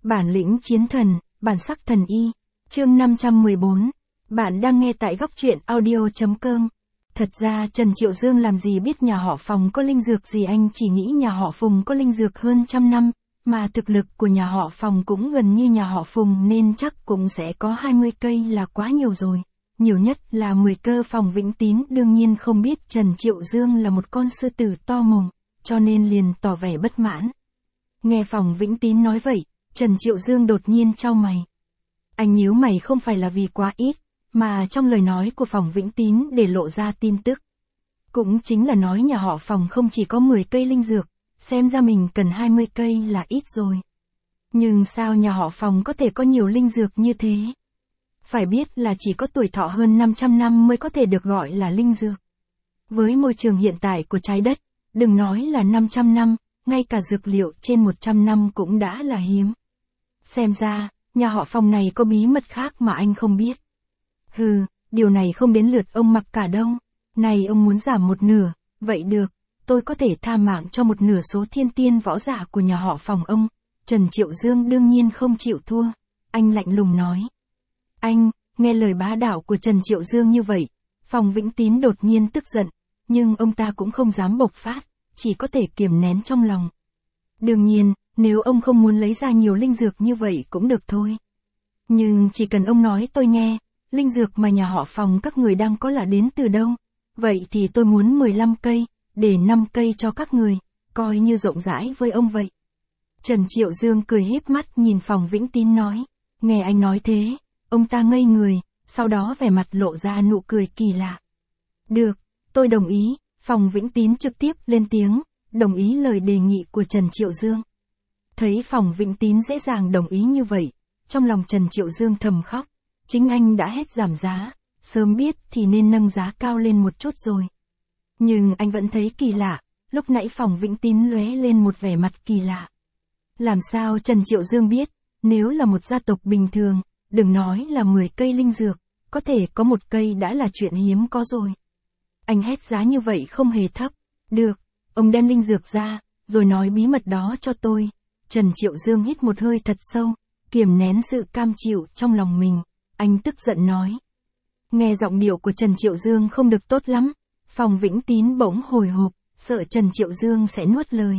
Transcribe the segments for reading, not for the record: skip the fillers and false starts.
Bản lĩnh chiến thần, bản sắc thần y. Chương 514. Bạn đang nghe tại góc truyện audio.com. Thật ra Trần Triệu Dương làm gì biết nhà họ Phòng có linh dược gì, anh chỉ nghĩ nhà họ Phùng có linh dược hơn 100 năm, mà thực lực của nhà họ Phòng cũng gần như nhà họ Phùng nên chắc cũng sẽ có 20 cây là quá nhiều rồi. Nhiều nhất là 10 cơ. Phòng Vĩnh Tín đương nhiên không biết Trần Triệu Dương là một con sư tử to mồm, cho nên liền tỏ vẻ bất mãn. Nghe Phòng Vĩnh Tín nói vậy, Trần Triệu Dương đột nhiên chau mày. Anh nhíu mày không phải là vì quá ít, mà trong lời nói của Phòng Vĩnh Tín để lộ ra tin tức. Cũng chính là nói nhà họ Phòng không chỉ có 10 cây linh dược, xem ra mình cần 20 cây là ít rồi. Nhưng sao nhà họ Phòng có thể có nhiều linh dược như thế? Phải biết là chỉ có tuổi thọ hơn 500 năm mới có thể được gọi là linh dược. Với môi trường hiện tại của trái đất, đừng nói là 500 năm, ngay cả dược liệu trên 100 năm cũng đã là hiếm. Xem ra, nhà họ Phòng này có bí mật khác mà anh không biết. Hừ, điều này không đến lượt ông Mặc cả đâu. Này ông muốn giảm một nửa, vậy được, tôi có thể tha mạng cho một nửa số thiên tiên võ giả của nhà họ Phòng ông. Trần Triệu Dương đương nhiên không chịu thua. Anh lạnh lùng nói. Anh, nghe lời bá đạo của Trần Triệu Dương như vậy, Phòng Vĩnh Tín đột nhiên tức giận, nhưng ông ta cũng không dám bộc phát, chỉ có thể kiềm nén trong lòng. Đương nhiên, nếu ông không muốn lấy ra nhiều linh dược như vậy cũng được thôi. Nhưng chỉ cần ông nói tôi nghe, linh dược mà nhà họ Phòng các người đang có là đến từ đâu, vậy thì tôi muốn 15 cây, để 5 cây cho các người, coi như rộng rãi với ông vậy. Trần Triệu Dương cười híp mắt nhìn Phòng Vĩnh Tín nói, nghe anh nói thế, ông ta ngây người, sau đó vẻ mặt lộ ra nụ cười kỳ lạ. Được, tôi đồng ý. Phòng Vĩnh Tín trực tiếp lên tiếng, đồng ý lời đề nghị của Trần Triệu Dương. Thấy Phòng Vĩnh Tín dễ dàng đồng ý như vậy, trong lòng Trần Triệu Dương thầm khóc, chính anh đã hết giảm giá, sớm biết thì nên nâng giá cao lên một chút rồi. Nhưng anh vẫn thấy kỳ lạ, lúc nãy Phòng Vĩnh Tín lóe lên một vẻ mặt kỳ lạ. Làm sao Trần Triệu Dương biết, nếu là một gia tộc bình thường, đừng nói là 10 cây linh dược, có thể có một cây đã là chuyện hiếm có rồi. Anh hét giá như vậy không hề thấp. Được, ông đem linh dược ra, rồi nói bí mật đó cho tôi. Trần Triệu Dương hít một hơi thật sâu, kiềm nén sự cam chịu trong lòng mình. Anh tức giận nói. Nghe giọng điệu của Trần Triệu Dương không được tốt lắm. Phòng Vĩnh Tín bỗng hồi hộp, sợ Trần Triệu Dương sẽ nuốt lời.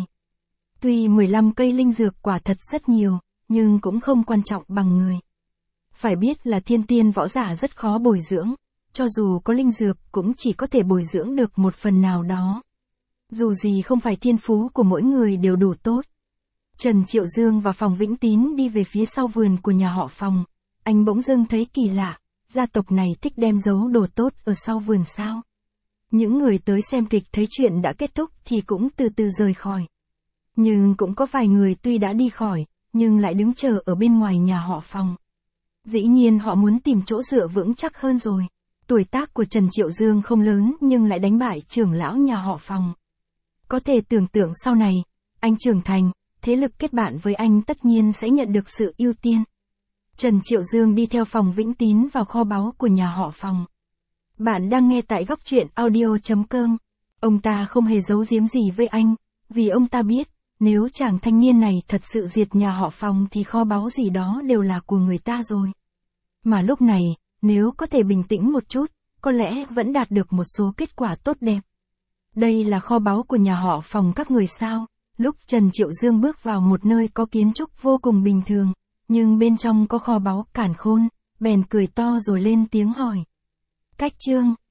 Tuy 15 cây linh dược quả thật rất nhiều, nhưng cũng không quan trọng bằng người. Phải biết là thiên tiên võ giả rất khó bồi dưỡng. Cho dù có linh dược cũng chỉ có thể bồi dưỡng được một phần nào đó. Dù gì không phải thiên phú của mỗi người đều đủ tốt. Trần Triệu Dương và Phòng Vĩnh Tín đi về phía sau vườn của nhà họ Phòng. Anh bỗng dưng thấy kỳ lạ, gia tộc này thích đem giấu đồ tốt ở sau vườn sao. Những người tới xem kịch thấy chuyện đã kết thúc thì cũng từ từ rời khỏi. Nhưng cũng có vài người tuy đã đi khỏi, nhưng lại đứng chờ ở bên ngoài nhà họ Phòng. Dĩ nhiên họ muốn tìm chỗ dựa vững chắc hơn rồi. Tuổi tác của Trần Triệu Dương không lớn nhưng lại đánh bại trưởng lão nhà họ Phòng. Có thể tưởng tượng sau này, anh trưởng thành, thế lực kết bạn với anh tất nhiên sẽ nhận được sự ưu tiên. Trần Triệu Dương đi theo Phòng Vĩnh Tín vào kho báu của nhà họ Phòng. Bạn đang nghe tại góc truyện audio.com. Ông ta không hề giấu giếm gì với anh, vì ông ta biết, nếu chàng thanh niên này thật sự diệt nhà họ Phòng thì kho báu gì đó đều là của người ta rồi. Mà lúc này, nếu có thể bình tĩnh một chút, có lẽ vẫn đạt được một số kết quả tốt đẹp. Đây là kho báu của nhà họ Phòng các người sao? Lúc Trần Triệu Dương bước vào một nơi có kiến trúc vô cùng bình thường, nhưng bên trong có kho báu càn khôn, bèn cười to rồi lên tiếng hỏi. Cách chương